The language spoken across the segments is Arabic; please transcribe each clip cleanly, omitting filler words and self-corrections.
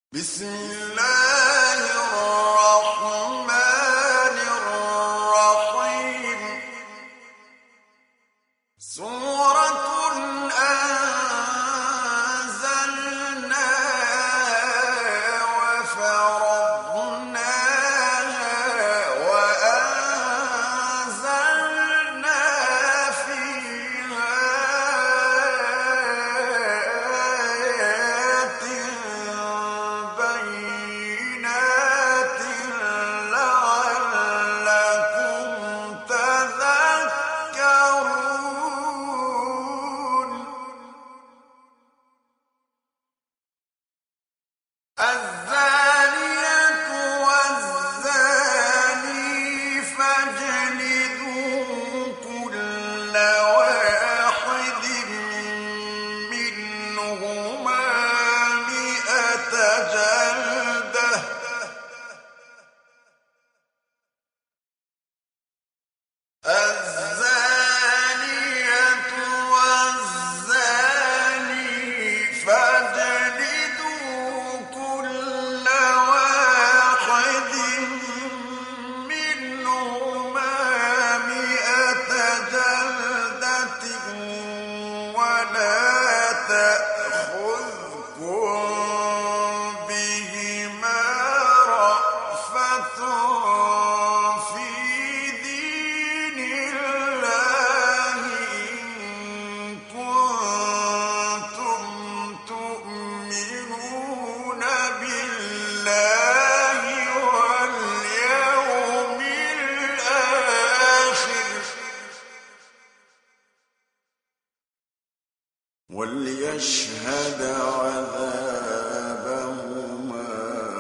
بسم الله الرحمن الرحيم سورة أنزلناها وفرضناها وأنزلنا فيها آيات بينات لعلكم تذكرون الزانية والزاني فاجلدوا كل واحد منهما 100 جلدة الزانية والزاني فاجلدوا كل واحد منهما 100 جلدة ولا تأخذكم بهما رأفة في دين الله إن كنتم تؤمنون بالله واليوم الآخر وليشهد عذابهما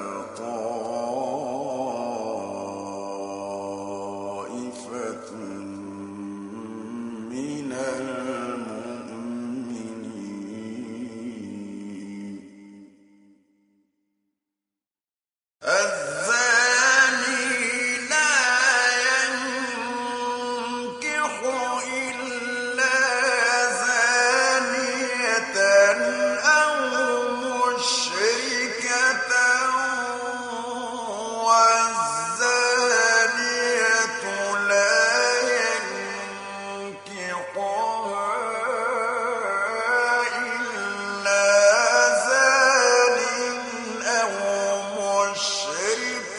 طائفة من المؤمنين الزاني لا ينكح إلا زانية أو مشركة والزانية لا ينكحها إلا زان أو مشرك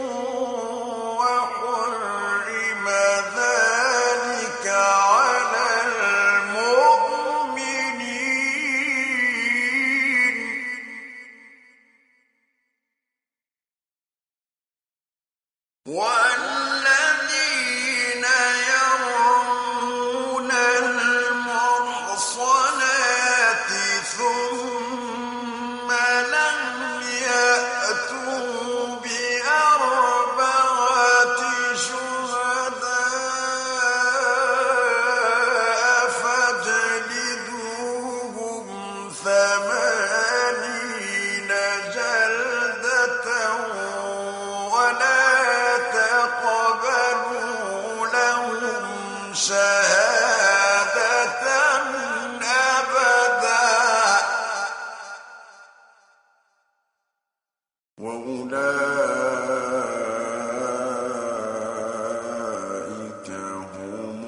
وحرم ذلك على المؤمنين والذين يرمون المحصنات ثم لم يأتوا بأربعة شهداء فاجلدوهم 80 جلدة ولا تقبلوا لهم شهادة أبدا وأولئك هم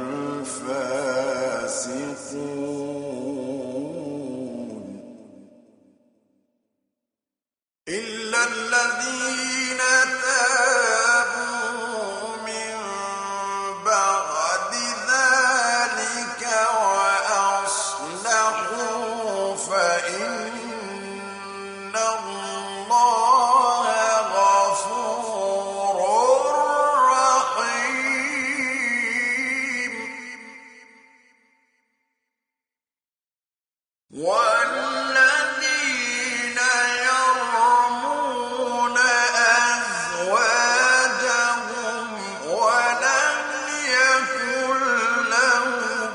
الفاسقون إلا الذين تابوا من بعد ذلك وأصلحوا فإن الله غفور رحيم والذين يرمون أزواجهم ولم يكن لهم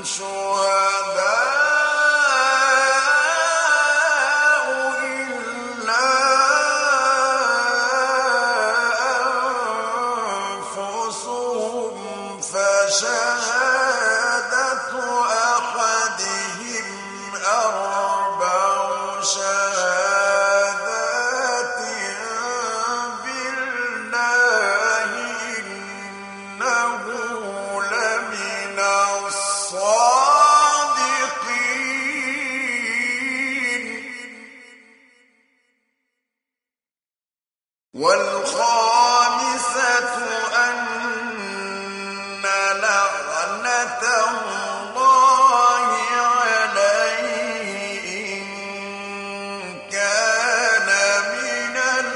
شهداء إلا أنفسهم فشهادة أحدهم 4 شهادات والخامسة أن لعنة الله عليه إن كان من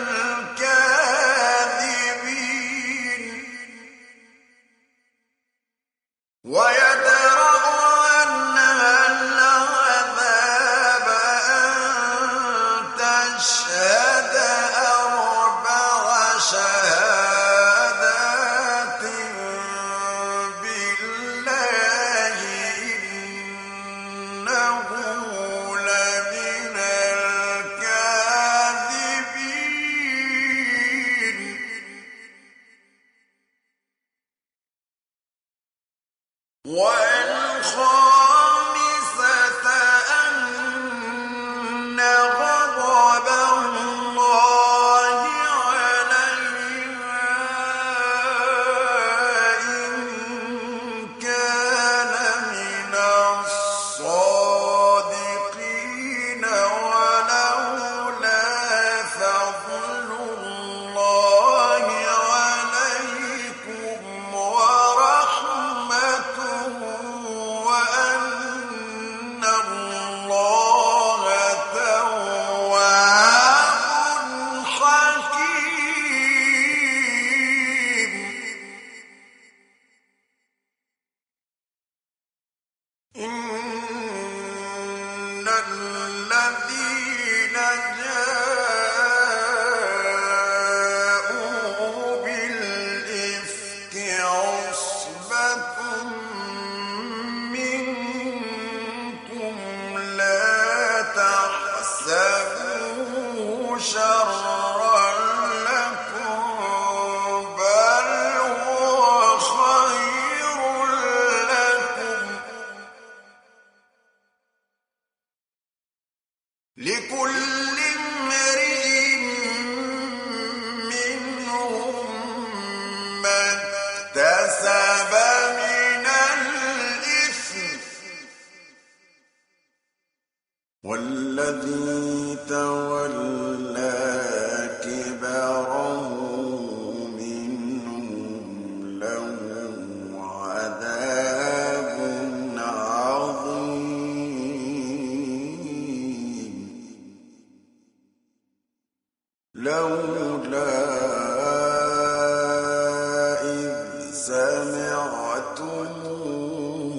الكاذبين ويدرأ عنها العذاب أن تشهد أربع شهادات بالله إنه لمن الكاذبين والخامسة أن غضب الله عليها إن كان من الصادقين ولولا فضل الله عليكم ورحمته وأن الله تواب حكيم إن الذين جاءوا بالإفك عصبة منكم لا تحسبوه شرا لكم بل هو خير لكم لكل امرئ منهم ما اكتسب من الإثم والذي تولى كبره منهم له عذاب عظيم لولا إذ سمعتموه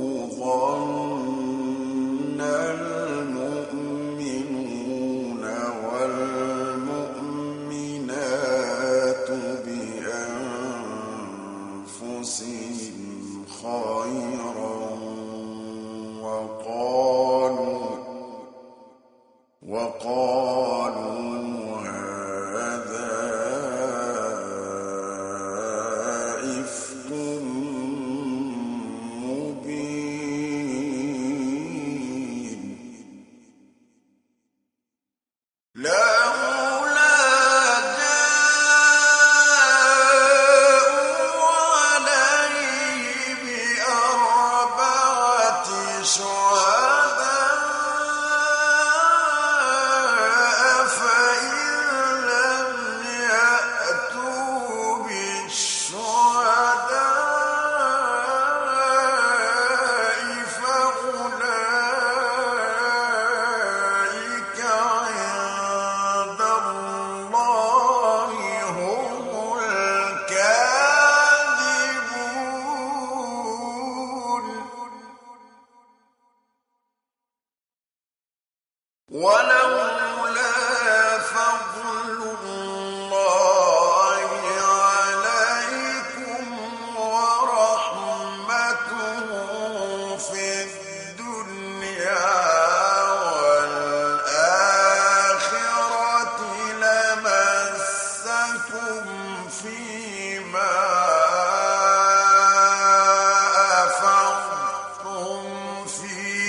ظن المؤمنون والمؤمنات بأنفسهم خيرا وقالوا هذا إفك مبين لولا جاءوا عليه بأربعة شهداء فإن لم يأتوا بالشهداء فأولئك عند الله هم الكاذبون ولولا فضل الله عليكم ورحمته في الدنيا والآخرة لمسكم فيما أفضتم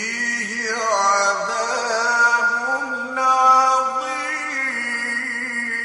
فيه عذاب عظيم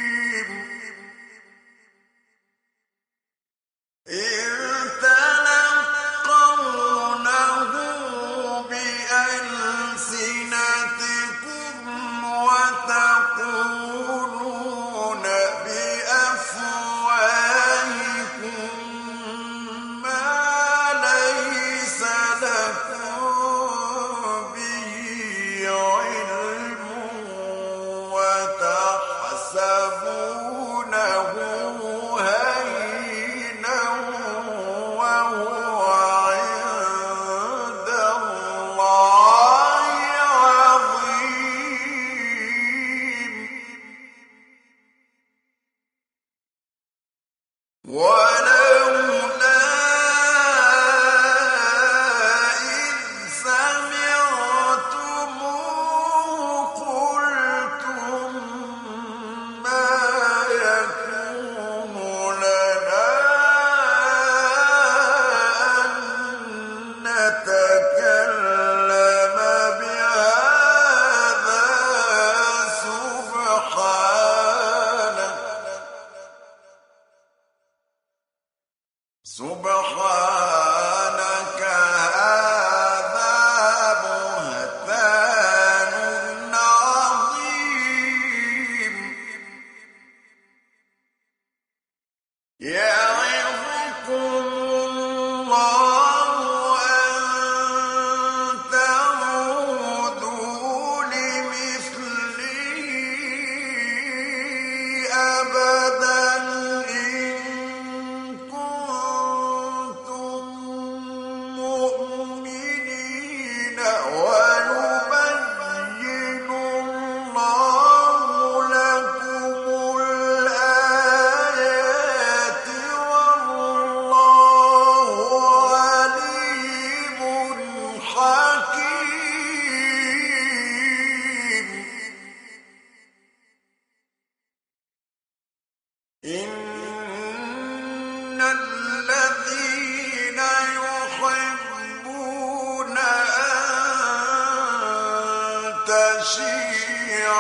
تشيع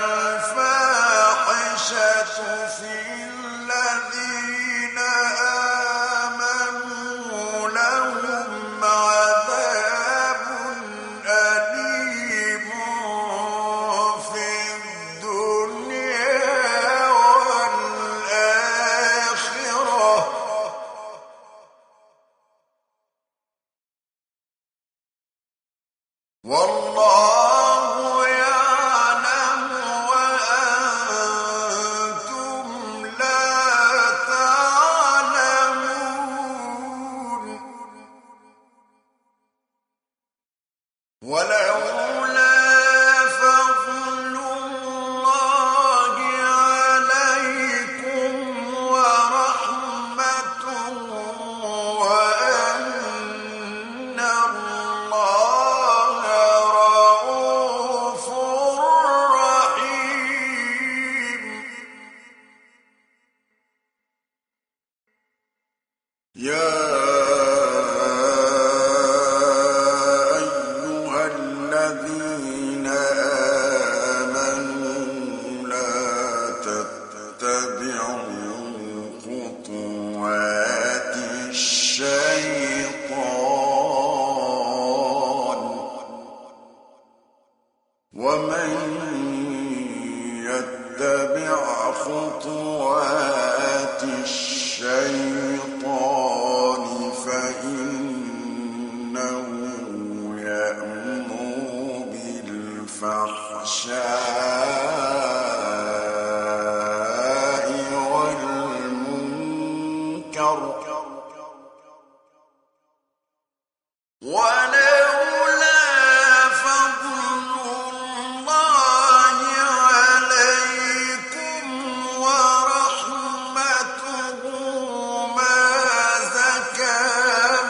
الفاحشة في الذين آمنوا لهم عذاب أليم في الدنيا والآخرة والله يعلم وأنتم لا تعلمون ولولا فضل الله عليكم ورحمته وأن الله رءوف رحيم يا أيها الذين آمنوا لا تتبعوا خطوات الشيطان ومن يتبع خطوات الشيطان فإنه يأمر بالفحشاء والمنكر ولولا فضل الله عليكم ورحمته ما زكى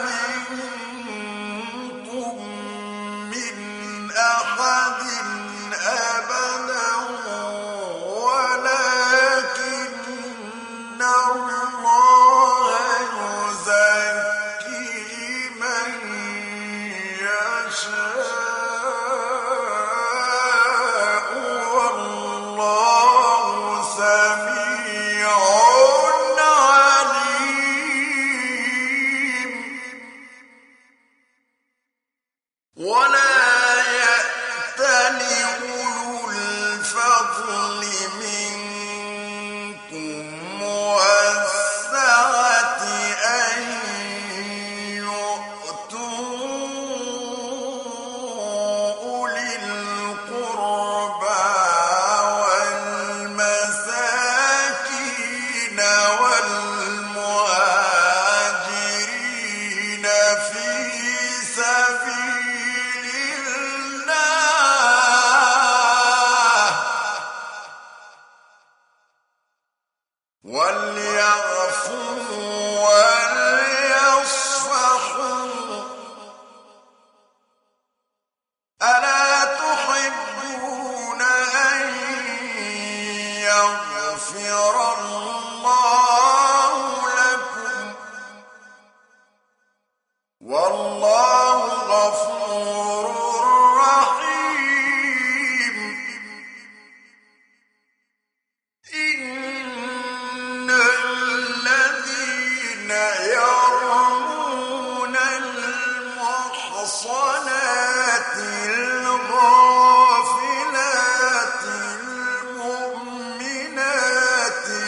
منكم من أحد أبدا ولكن الله يزكي من يشاء والله سميع عليم ولا يأتل أولو الفضل منكم والسعة أن يؤتوا أولي القربى والمساكين والمهاجرين في سبيل الله وليعفوا وليصفحوا ألا تحبون أن يغفر الله لكم والله غفور رحيم إن الذين يرمون المحصنات الغافلات المؤمنات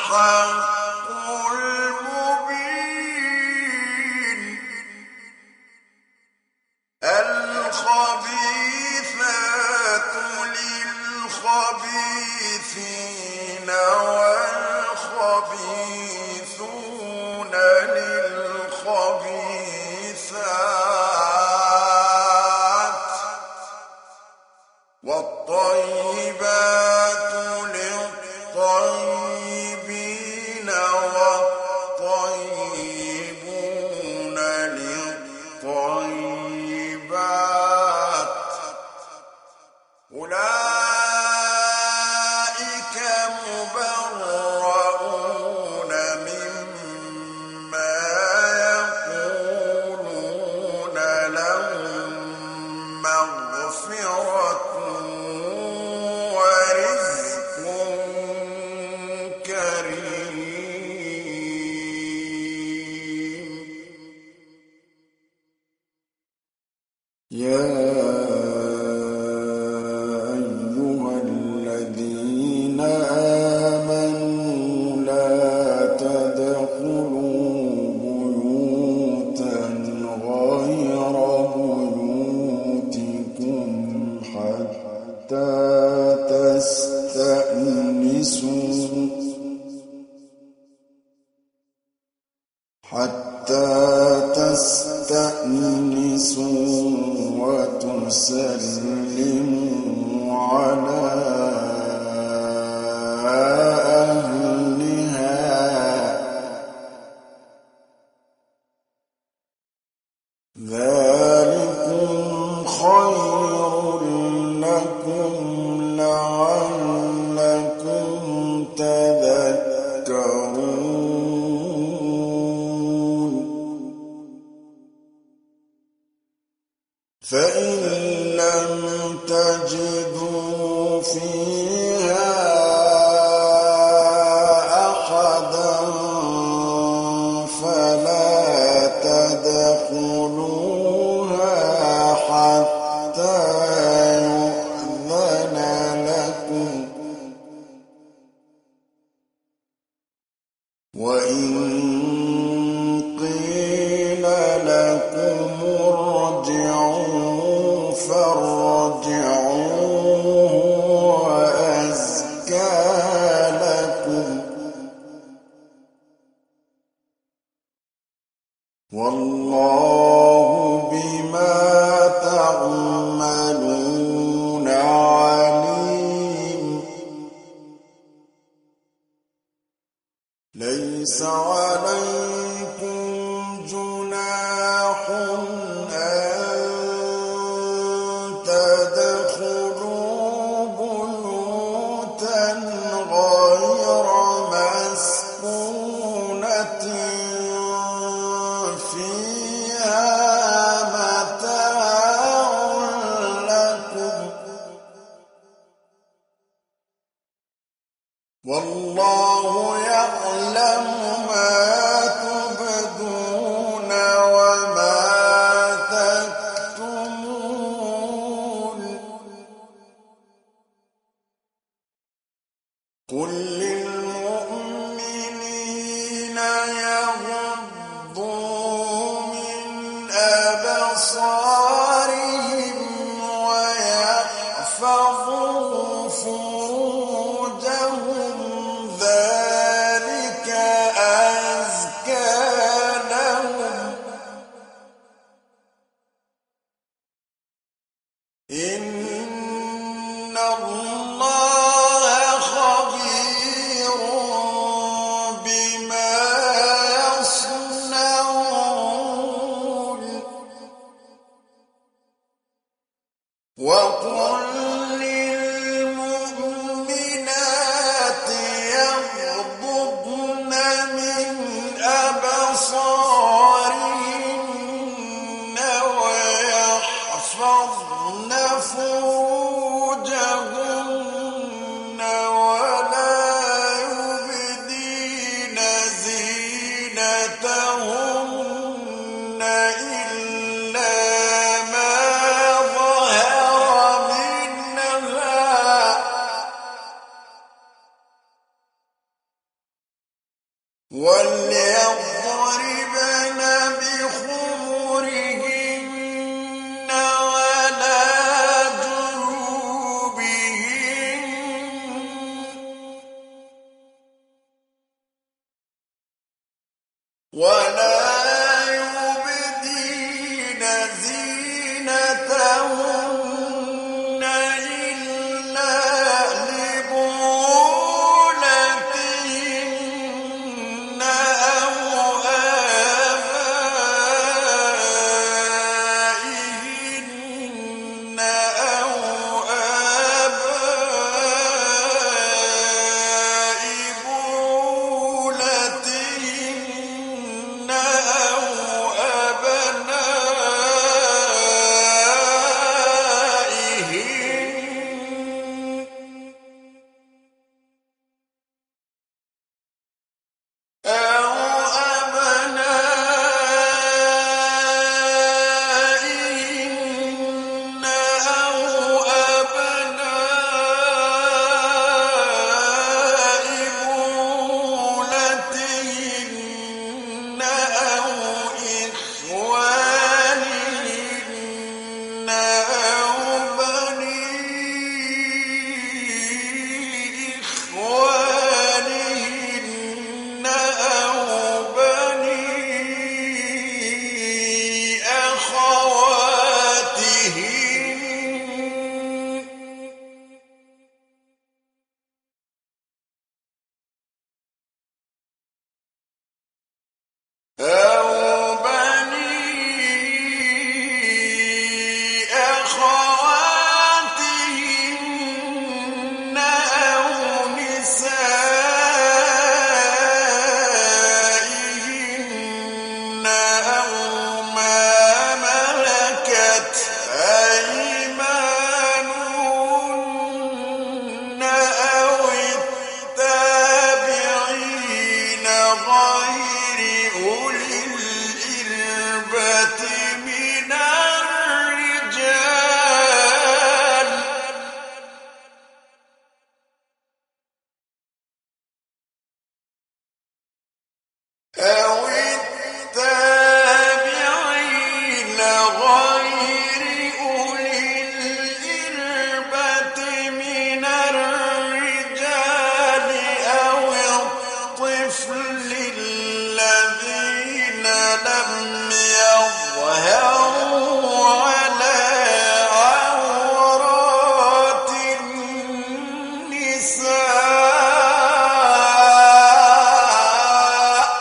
الحق المبين الخبيثات للخبيثين والخبيثون للخبيثات والطيبات للطيبين والطيبون للطيبات أولئك مبرؤون مما يقولون لهم مغفرة ورزق كريم يا أيها الذين آمنوا لا تدخلوا بيوتا غير بيوتكم حتى تستأنسوا وتسلموا على أهلها ذلكم خير لكم لعلكم تذكرون فإن لم تجدوا فيها أحدا فلا تدخلوها حتى يؤذن لكم وإن قيل لكم ارجعوا فارجعوا هو أزكى لكم والله بما تعملون عليم ليس عليكم جناح أن تدخلوا بيوتا غير مسكونة فيها متاع لكم والله يعلم ما تبدون وما تكتمون قل للمؤمنين يغضوا من أبصارهم ويحفظوا فروجهم ذلك أزكى لهم إن الله خبير بما يصنعون وقل للمؤمنات يغضضن من أبصارهن ويحفظن فروجهن ولا يبدين زينتهن إلا ما ظهر منها وَلْيَضْرِبْنَ بِخُمُرِهِنَّ عَلَى جُيُوبِهِنَّ وَلَا يُبْدِينَ زِينَتَهُنَّ إِلَّا لِبُعُولَتِهِنَّ أَوْ آبَائِهِنَّ أَوْ آبَاءِ بُعُولَتِهِنَّ أَوْ أَبْنَائِهِنَّ أَوْ أَبْنَاءِ بُعُولَتِهِنَّ أَوْ إِخْوَانِهِنَّ أَوْ بَنِي إِخْوَانِهِنَّ أَوْ بَنِي أَخَوَاتِهِنَّ أَوْ بَنِي أَخَوَاتِهِنَّ أَوْ نِسَائِهِنَّ أَوْ مَا مَلَكَتْ أَيْمَانُهُنَّ أَوِ التَّابِعِينَ غَيْرِ أُولِي الْإِرْبَةِ مِنَ الرِّجَالِ أَوِ التَّابِعِينَ غَيْرِ أُولِي الْإِرْبَةِ مِنَ الرِّجَالِ أَوِ الطِّفْلِ الَّذِينَ لَمْ يَظْهَرُوا عَلَىٰ عَوْرَاتِ النِّسَاءِ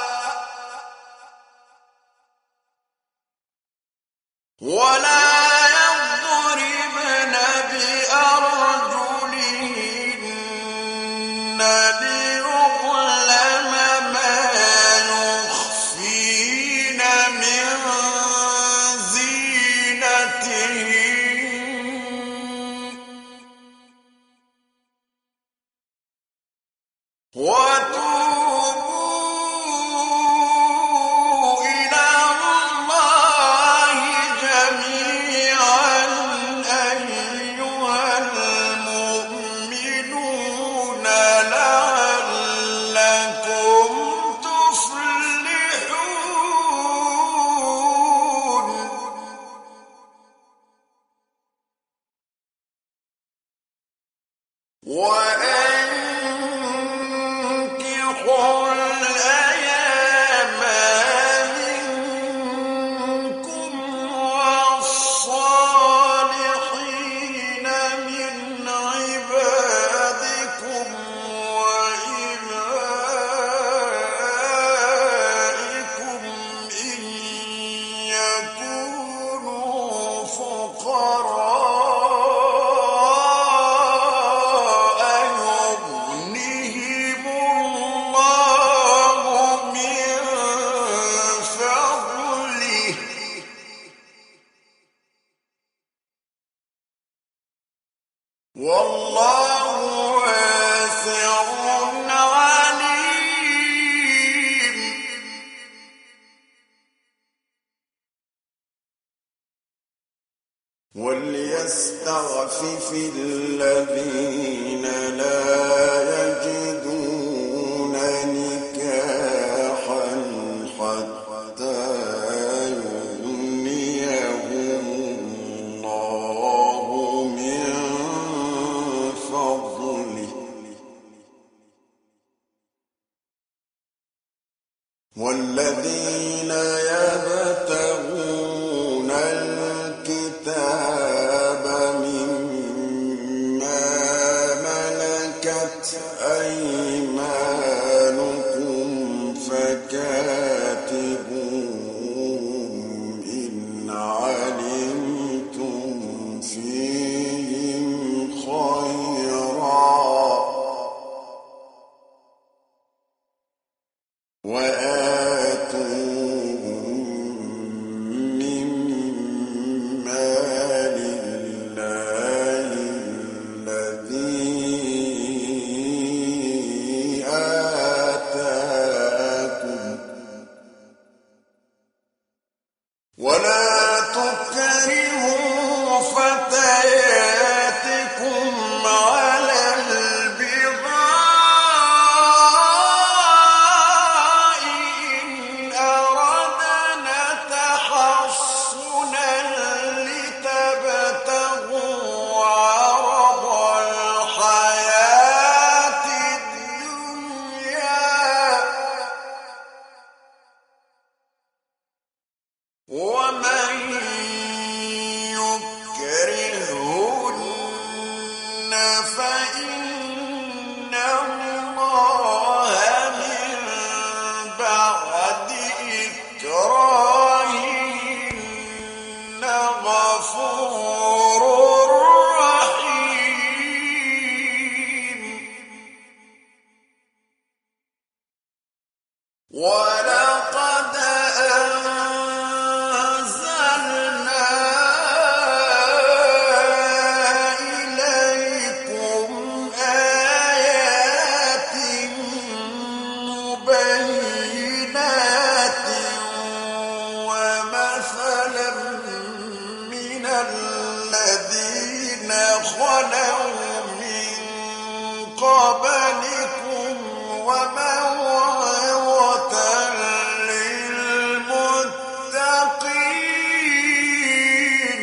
وَلَا يَضْرِبْنَ بِأَرْجُلِهِنَّ لِيُعْلَمَ مَا يُخْفِينَ مِن زِينَتِهِنَّ وَتُوبُوا إِلَى اللَّهِ جَمِيعًا أَيُّهَا الْمُؤْمِنُونَ لَعَلَّكُمْ تُفْلِحُونَ وَأَنكِحُوا الْأَيَامَ مِنكُمْ وَالصَّالِحِينَ مِنْ عِبَادِكُمْ وَإِمَائِكُمْ إِن يَكُونُوا فُقَرَاءَ يُغْنِهِمُ اللَّهُ مِن فَضْلِهِ ۗ وَاللَّهُ وَاسِعٌ عَلِيمٌ وَلْيَسْتَعْفِفِ الَّذِينَ لَا يَجِدُونَ نِكَاحًا والذين يبتغون الكتاب مما ملكت أيمانكم فكاتبوهم إن علمتم فيهم خيرا وآتوهم مما لله الذي آتاكم ولا تكرهوا فتياتكم على البغاء إن أردنا تحصنا لتبتغوا عرض الحياة الدنيا ومن يكرهن فإن الله من بعد إكراههن غفور رحيم ولقد أنزلنا إليكم آيات مبينات ومثلا من الذين خلوا من قبلكم وموعظة للمتقين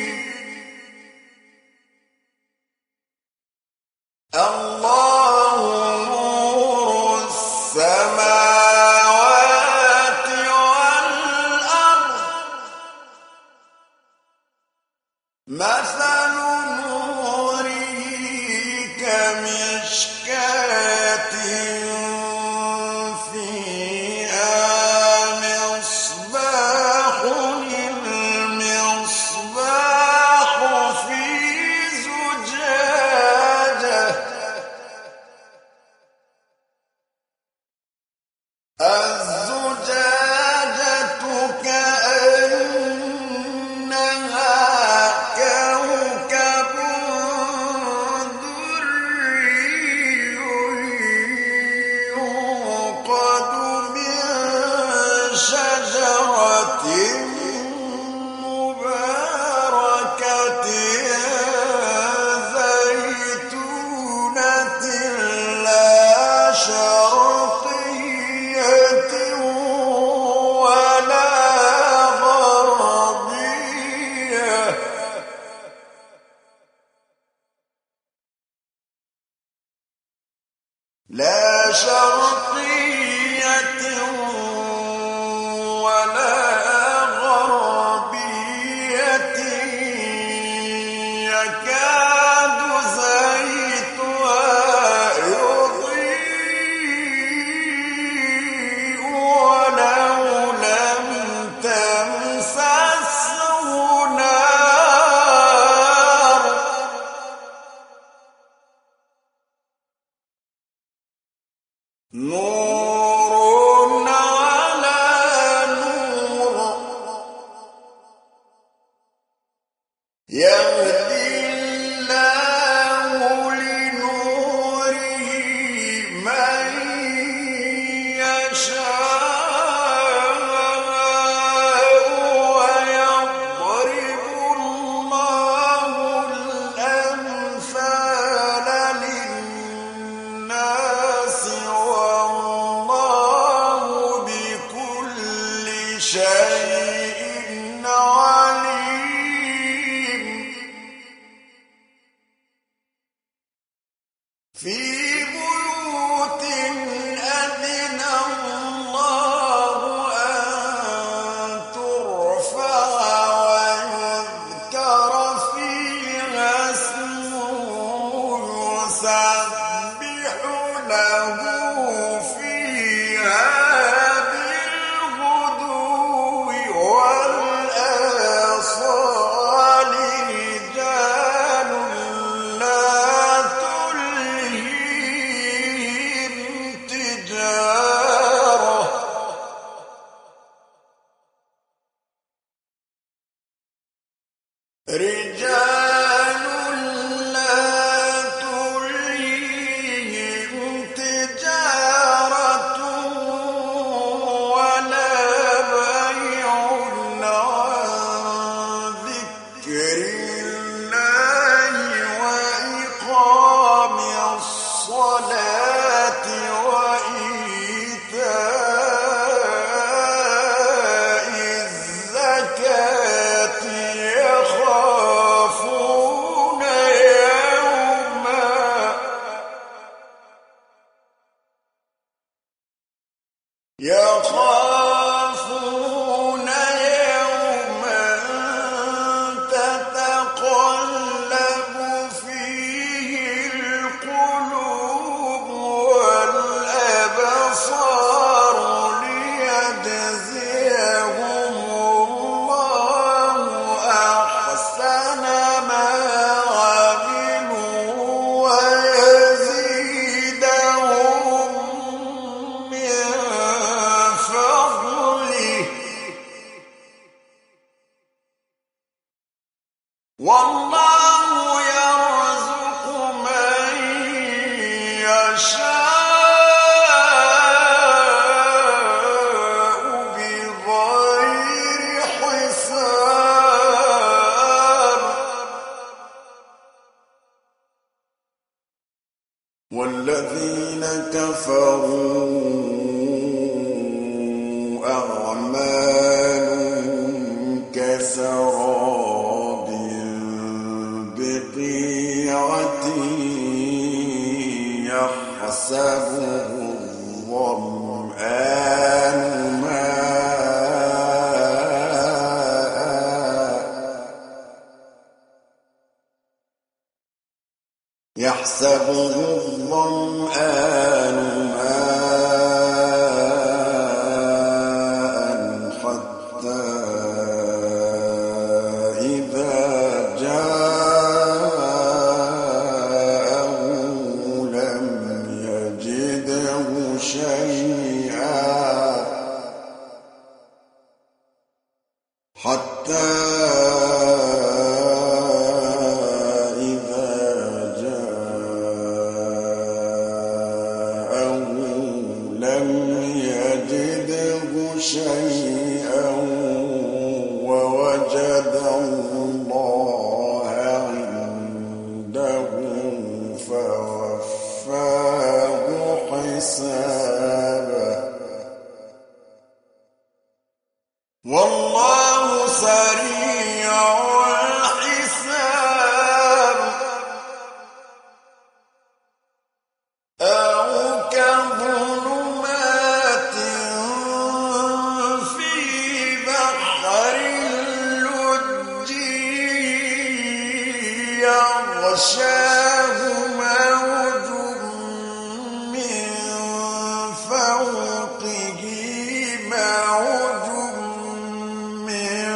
الله نور السماوات والأرض مثل نوره كمشكاة فيها مصباح المصباح في زجاجة الزجاجة كأنها كوكب دري يوقد من شجرة مباركة زيتونة لا شرقية ولا غربية لا شرقية ولا غربية يكاد زيتها يضيء ولو لم تمسسه نار نور على نور يهدي الله لنوره من يشاء ويضرب الله الأمثال للناس والله بكل شيء عليم في بيوت أذن الله رجال لا تلهيهم تجارة ولا بيع عن ذكر الله وإقام الصلاة وإيتاء الزكاة يخافون يوما تتقلب فيه القلوب والأبصار ليجزيهم الله أحسن ما عملوا ويزيدهم من فضله والله يرزق من يشاء بغير حساب والذين كفروا أعمالهم كسراب بقيعة يحسبه الظمآن ماء حتى إذا جاءه لم يجده شيئا حتى شيئا ووجد الله عنده فوفاه حسابه والله سريع الحساب أو كظلمات يغشاه موج من فوقه موج من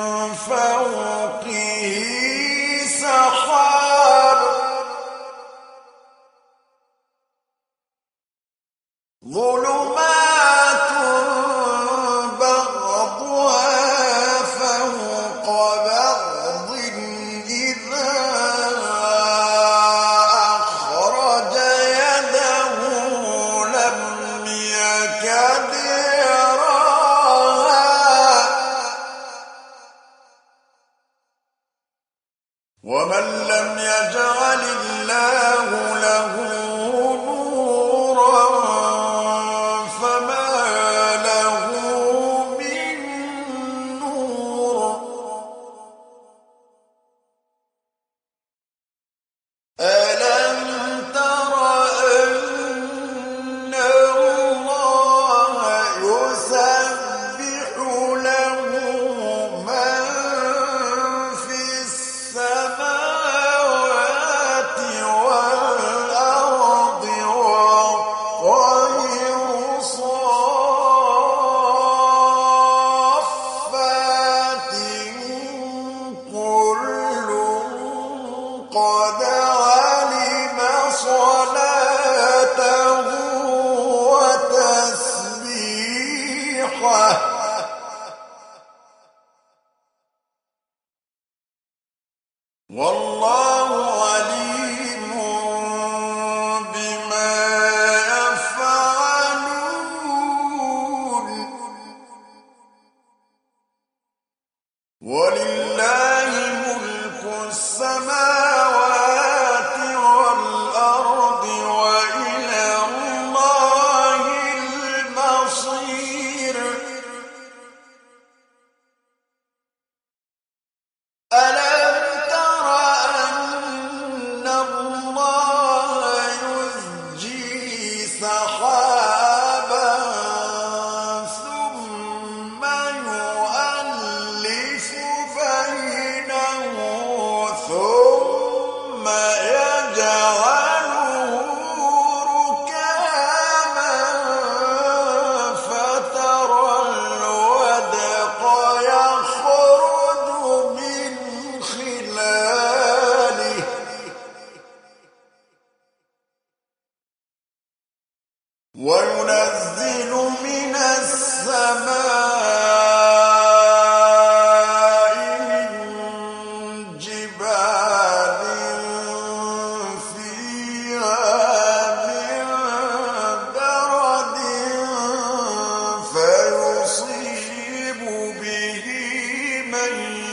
فوقه سحاب ظلمات بعضها فوق بعض إذا أخرج يده لم يكد يراها ومن لم يجعل الله له نورا فما له من نور ألم تر أن الله يسبح له من في السماوات والأرض والطير صافات كل قد علم صلاته وتسبيحه السَّمَاءِ مِن جِبَالٍ فِيهَا مِن بَرَدٍ فَيُصِيبُ بِهِ مَن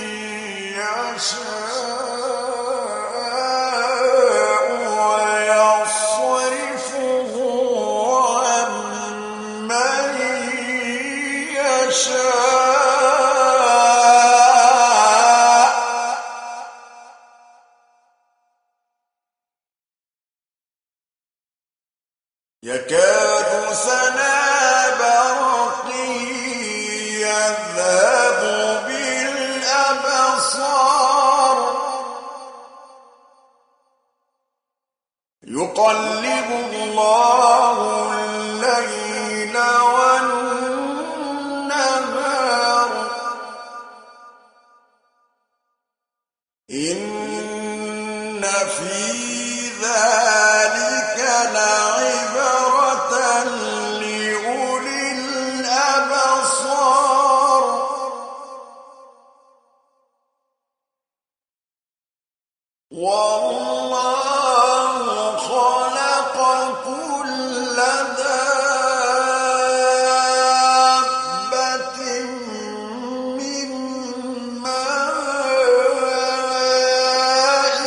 يَشَاءُ وَيَصْرِفُهُ عَن مَّن يَشَاءُ يَكَادُ سَنَا بَرْقِهِ يَذْهَبُ بِالْأَبْصَارِ يُقَلِّبُ اللَّهُ اللَّيْلَ وَالنَّهَارَ إِنَّ فِي ذَلِكَ لَعِبْرَةً لِّأُولِي الْأَبْصَارِ وَاللَّهُ خَلَقَ كُلَّ دَابَّةٍ مِّن مَّاءٍ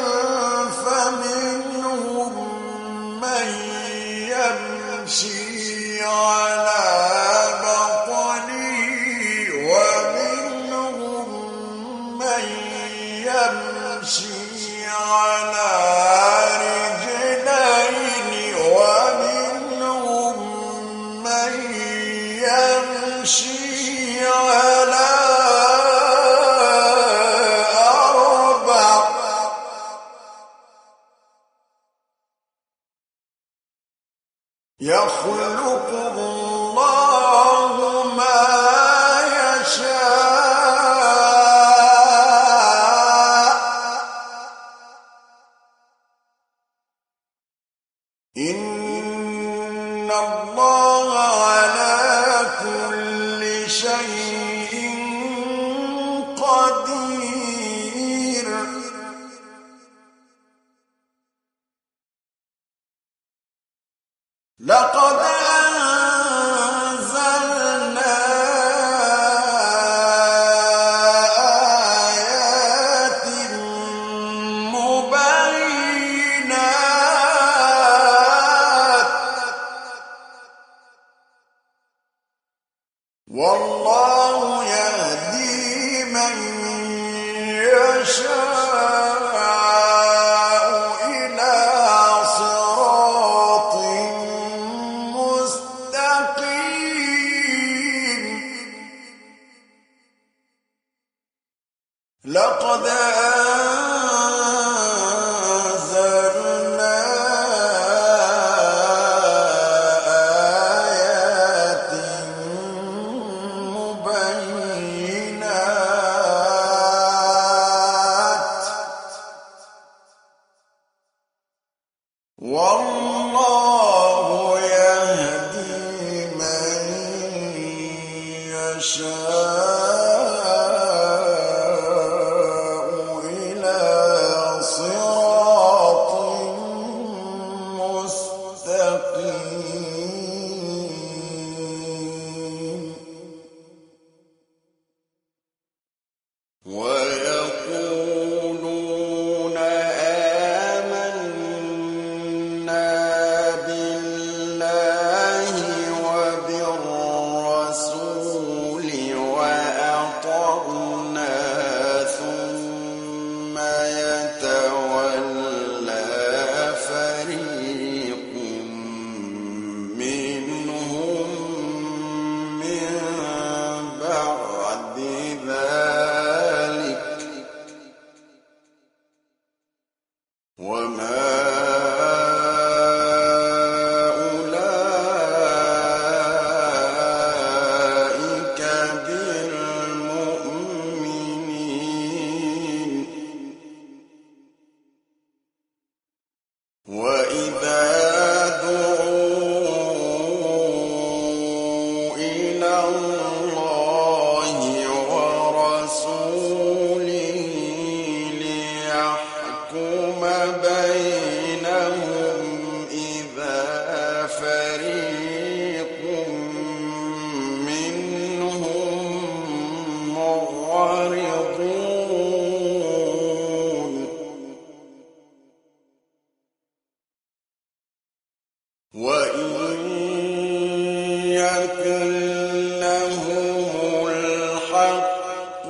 فَمِنْهُم مَّن يَمْشِي عَلَىٰ بَطْنِهِ وَمِنْهُم مَّن يَمْشِي عَلَىٰ رِجْلَيْنِ وَمِنْهُم مَّن يَمْشِي عَلَىٰ أَرْبَعٍ ۚ يَخْلُقُ اللَّهُ مَا يَشَاءُ إِنَّ اللَّهَ عَلَىٰ كُلِّ شَيْءٍ قَدِيرٌ لَقَدْ أَنزَلْنَا آيَاتٍ مُبَيِّنَاتٍ وَاللَّهُ يَهْدِي مَن يَشَاءُ إِلَىٰ صِرَاطٍ مُّسْتَقِيمٍ لَقَدْ أَنزَلْنَا آيَاتٍ مُبَيِّنَاتٍ وَاللَّهُ يَهْدِي مَن يَشَاءُ إِلَىٰ صِرَاطٍ مُّسْتَقِيمٍ وَيَقُولُونَ آمَنَّا بِاللَّهِ وَبِالرَّسُولِ وَأَطَعْنَا ثُمَّ يَتَوَلَّىٰ فَرِيقٌ مِّنْهُم مِّن بَعْدِ ذَٰلِكَ وَمَا أُولَٰئِكَ الله ورسوله ليحكم بينهم إذا فريق منهم معرضون وإن يكن لهم الحق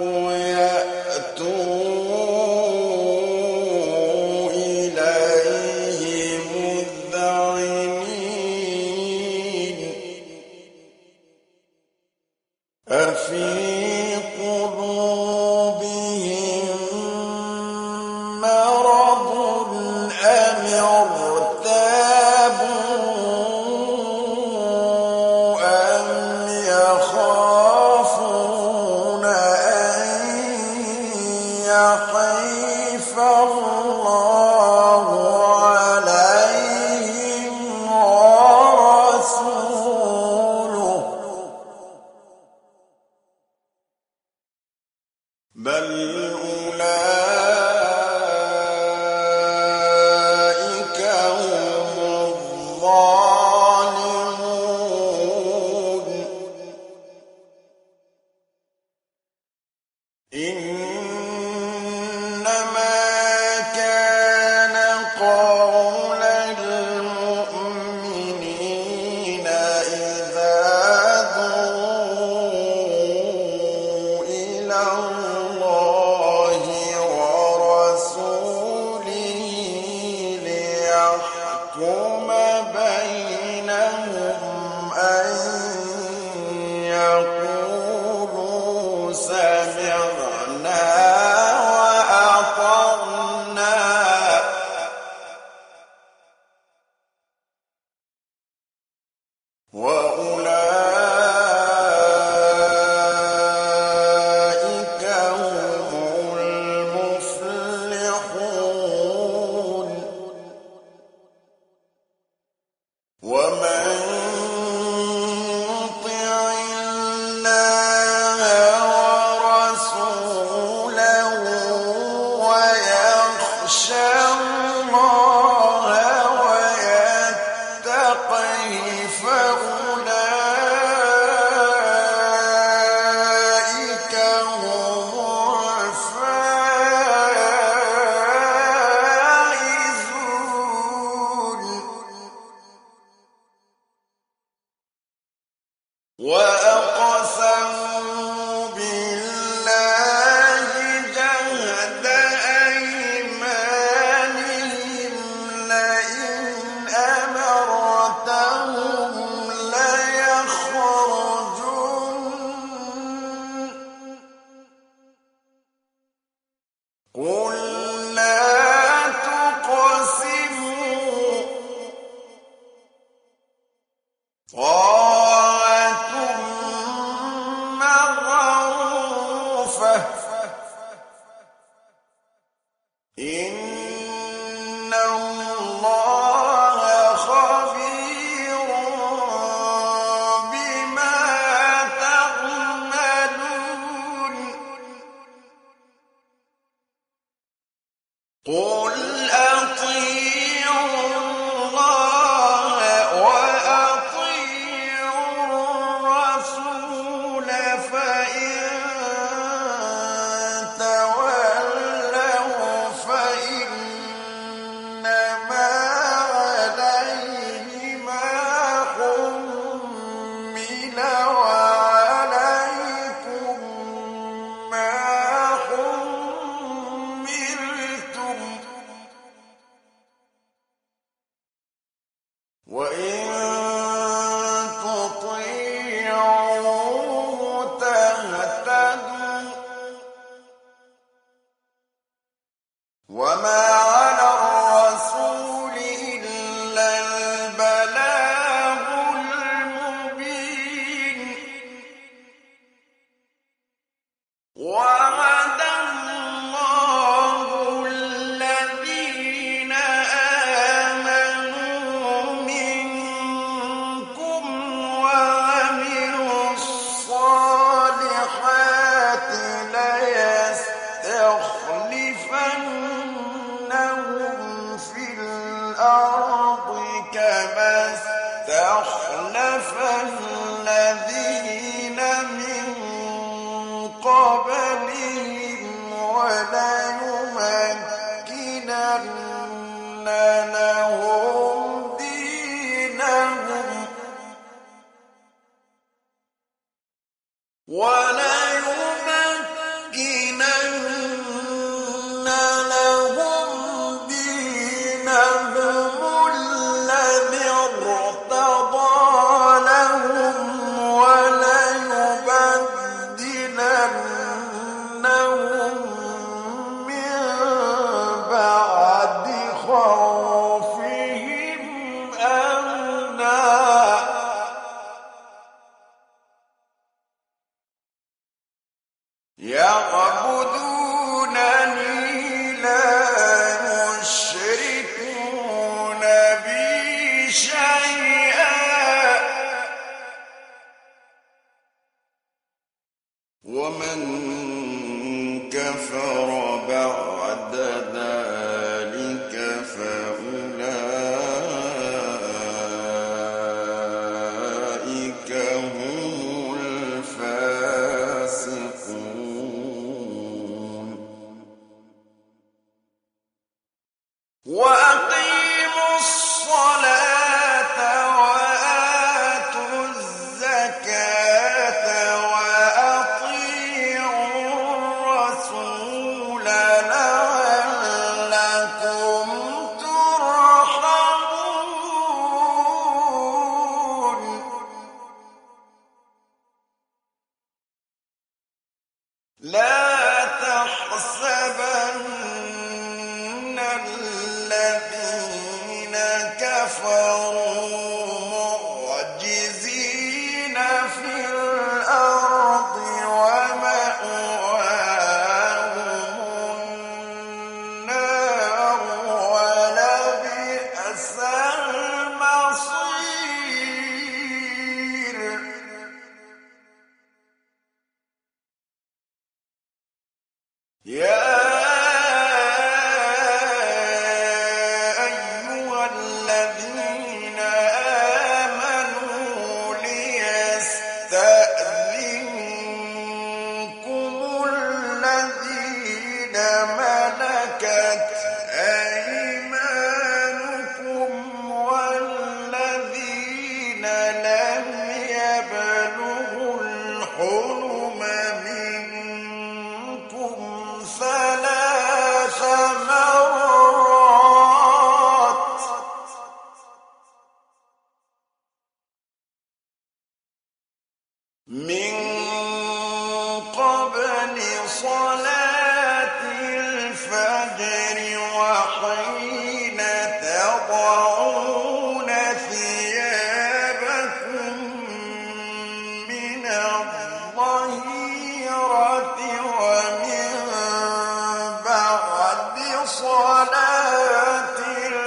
يأتوا إليه مذعنين أفي قلوبهم مرض أم ارتابوا أم يخافون أن يحيف الله عليهم ورسوله بل أولئك هم الظالمون إنما كان قول المؤمنين إذا دعوا إلى الله ورسوله ليحكم بينهم أن يقولوا سمعنا وأطعنا وأولئك هم المفلحون ومن يطع الله ورسوله ويخشى الله ويتقه فأولئك هم الفائزون وأقسموا بالله جهد أيمانهم لئن أمرتهم ليخرجن قل لا تقسموا طاعة معروفة إن الله خبير بما تعملون قل أطيعوا الله وأطيعوا الرسول فإن تولوا فإنما عليه ما حمل وعليكم ما حملتم وإن تطيعوه تهتدوا وما على الرسول إلا البلاغ المبين وعد الله الذين آمنوا منكم وعملوا قبلهم وليمكنن لهم دينهم الذي ارتضى لهم وليبدلنهم من بعد خوفهم أمنا يعبدونني لا يشركون بي شيئا ومن كفر بعد ذلك فأولئك هم الفاسقون وأقيموا الصلاة وآتوا الزكاة وأطيعوا الرسول لعلكم ترحمون لا تحسبن الذين كفروا معجزين في الأرض ومأواهم النار ولبئس المصير يا أيها الذين آمنوا ليستأذنكم الذين ملكت أيمانكم والذين لم يبلغوا الحلم منكم ثلاث مرات من قبل صلاة الفجر وحين تضعون ثيابكم من الظهيرة ومن بعد صلاة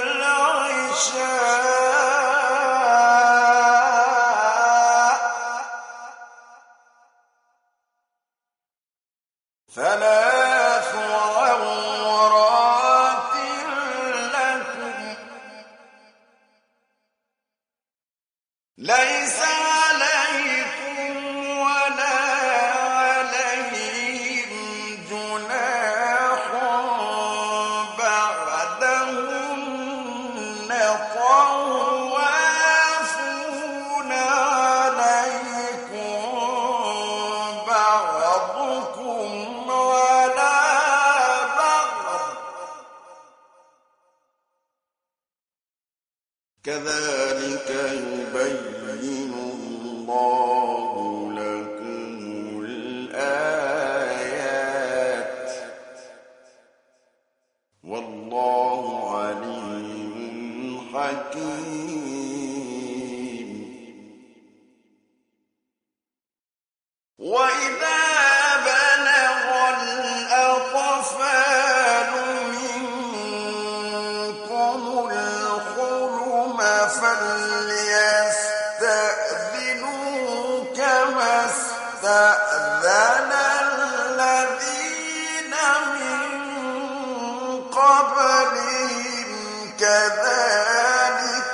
العشاء ثلاث عورات لكم ليس عليكم ولا عليهم جناح بعدهن طوافون عليكم بعضكم على بعض كذلك يبين الله لكم الآيات والله عليم حكيم وإذا بلغ الأطفال منكم الحلم فليستأذنوا كما استأذن الذين من قبلهم كذلك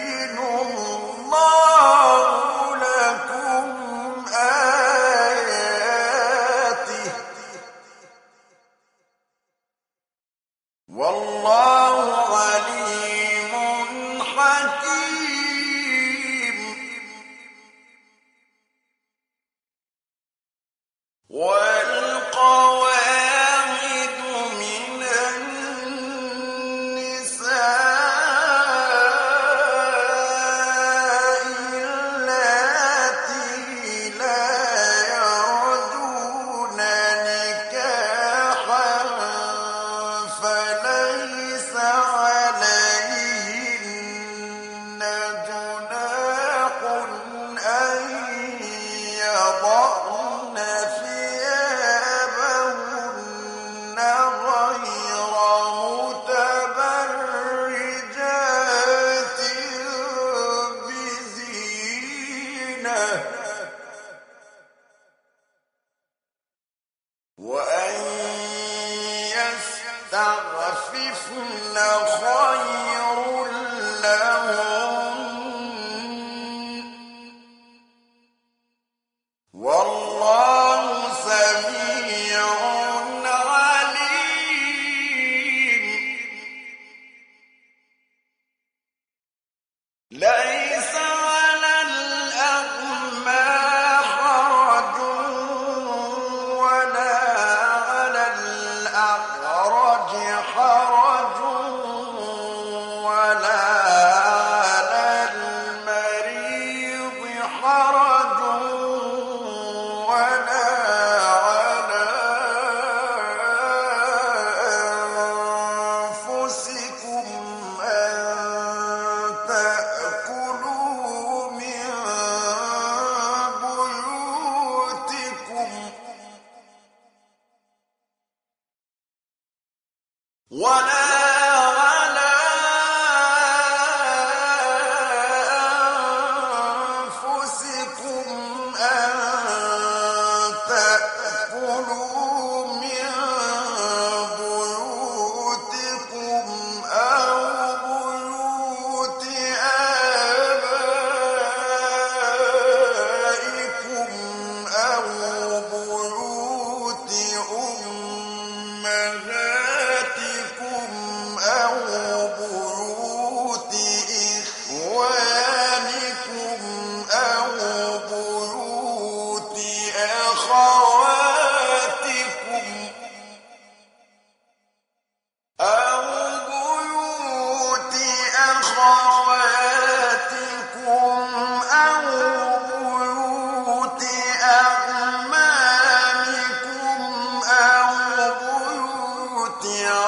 يبين الله لكم آياته يستعففن خير لهن والله سميع عليم ليس على الأعمى حرج ولا على الأعرج حرج ولا على المريض حرج ولا على أنفسكم أن تأكلوا من بيوتكم ولا على أنفسكم أن تأكلوا من بيوتكم أو بيوت آبائكم أو بيوت أمهاتكم أو بيوت إخوانكم أو بيوت أخواتكم أو بيوت أخواتكم أو بيوت أعمامكم أو بيوت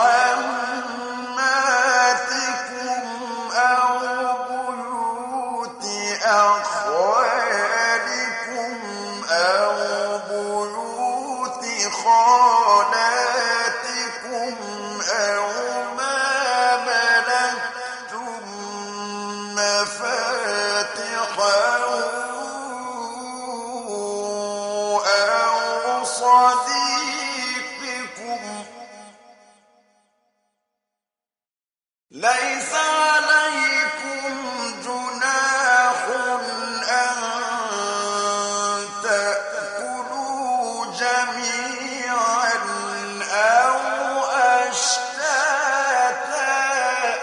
عماتكم أو بيوت أخوالكم أو بيوت خالاتكم أو ما ملكتم مفاتحه أو صديقكم ليس عليكم جناح أن تأكلوا جميعا أو أشتاتا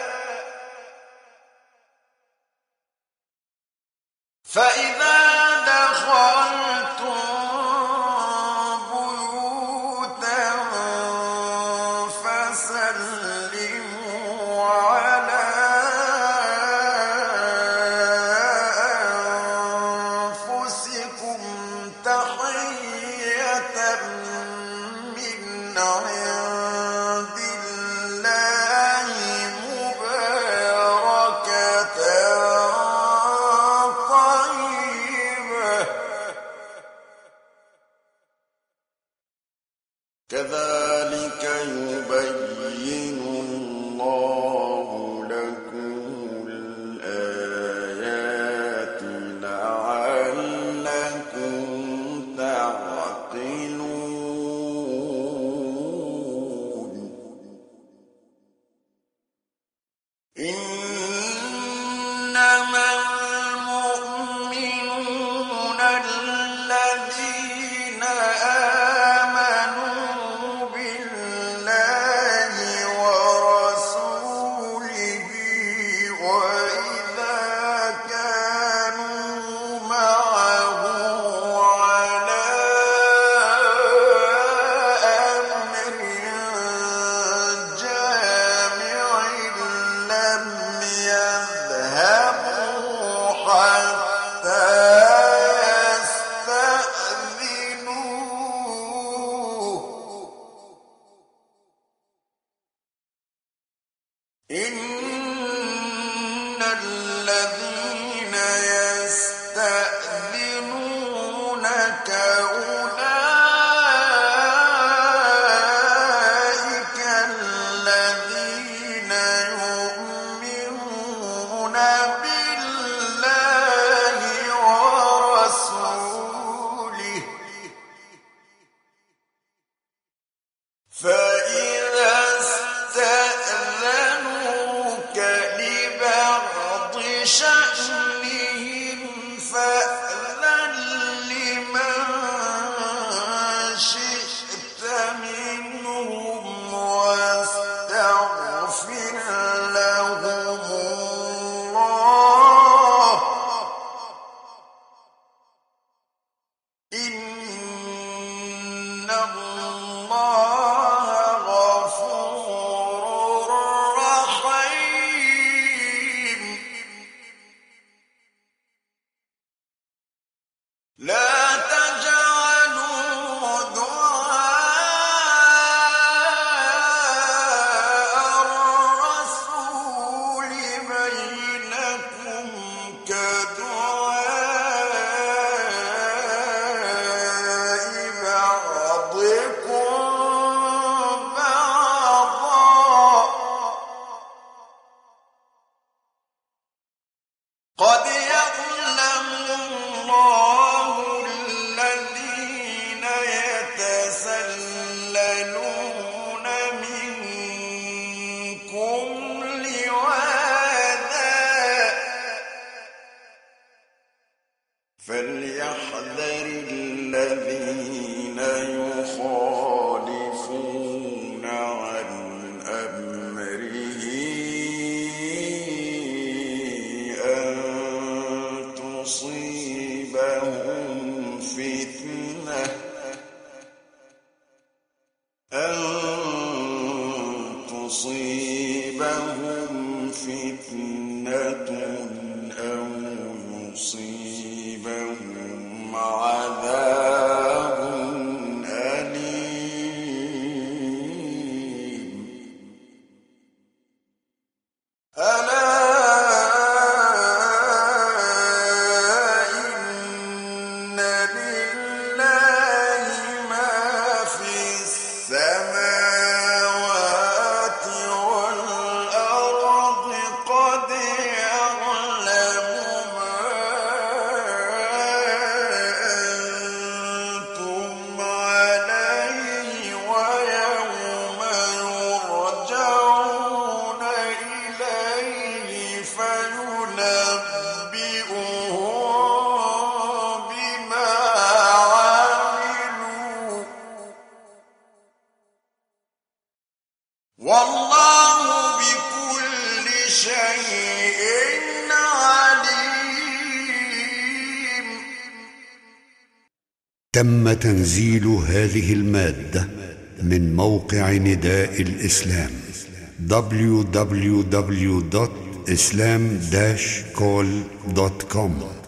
فإذا دخلتم بيوتا فسلموا على أنفسكم تحية من عند الله مباركة طيبة كذلك يبين الله لكم الآيات لعلكم تعقلون إنما المؤمنون الذين آمنوا بالله ورسوله وإذا كانوا معه على أمر جامع لم يذهبوا حتى يستأذنوه إن الذين يستأذنونك أولئك الذين يؤمنون بالله ورسوله فإذا إن الله غفور رحيم لا تجعلوا دعاء الرسول بينكم كدعاء بعضكم بعضا قد يعلم الله الذين يتسللون منكم لواذا فليحذر الذين يخالفون عن أمره أن تصيبهم فتنة أو يصيبهم عذاب أليم ألا إن لله ما في السماوات والأرض قد يعلم ما أنتم عليه ويوم يرجعون إليه فينبئهم بما عملوا والله بكل شيء عليم. تم تنزيل هذه المادة من موقع نداء الإسلام www.islam-call.com